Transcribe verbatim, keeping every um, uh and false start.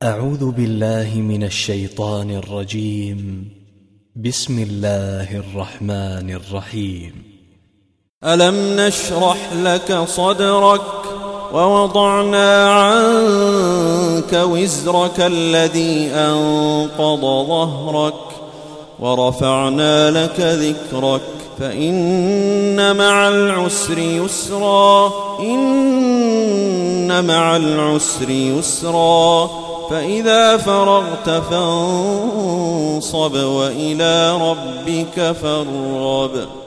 أعوذ بالله من الشيطان الرجيم. بسم الله الرحمن الرحيم. ألم نشرح لك صدرك ووضعنا عنك وزرك الذي أنقض ظهرك ورفعنا لك ذكرك فإن مع العسر يسرا إن مع العسر يسرا فإذا فرغت فانصب وإلى ربك فارغب.